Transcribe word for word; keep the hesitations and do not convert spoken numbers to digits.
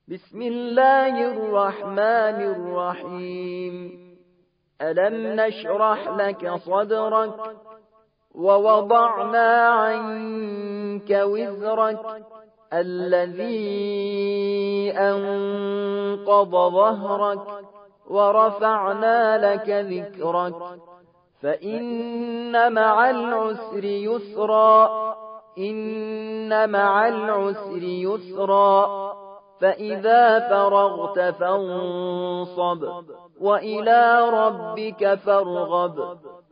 بسم الله الرحمن الرحيم ألم نشرح لك صدرك ووضعنا عنك وزرك الذي أنقض ظهرك ورفعنا لك ذكرك فإن مع العسر يسرا إن مع العسر يسرا فإذا فرغت فانصب وإلى ربك فارغب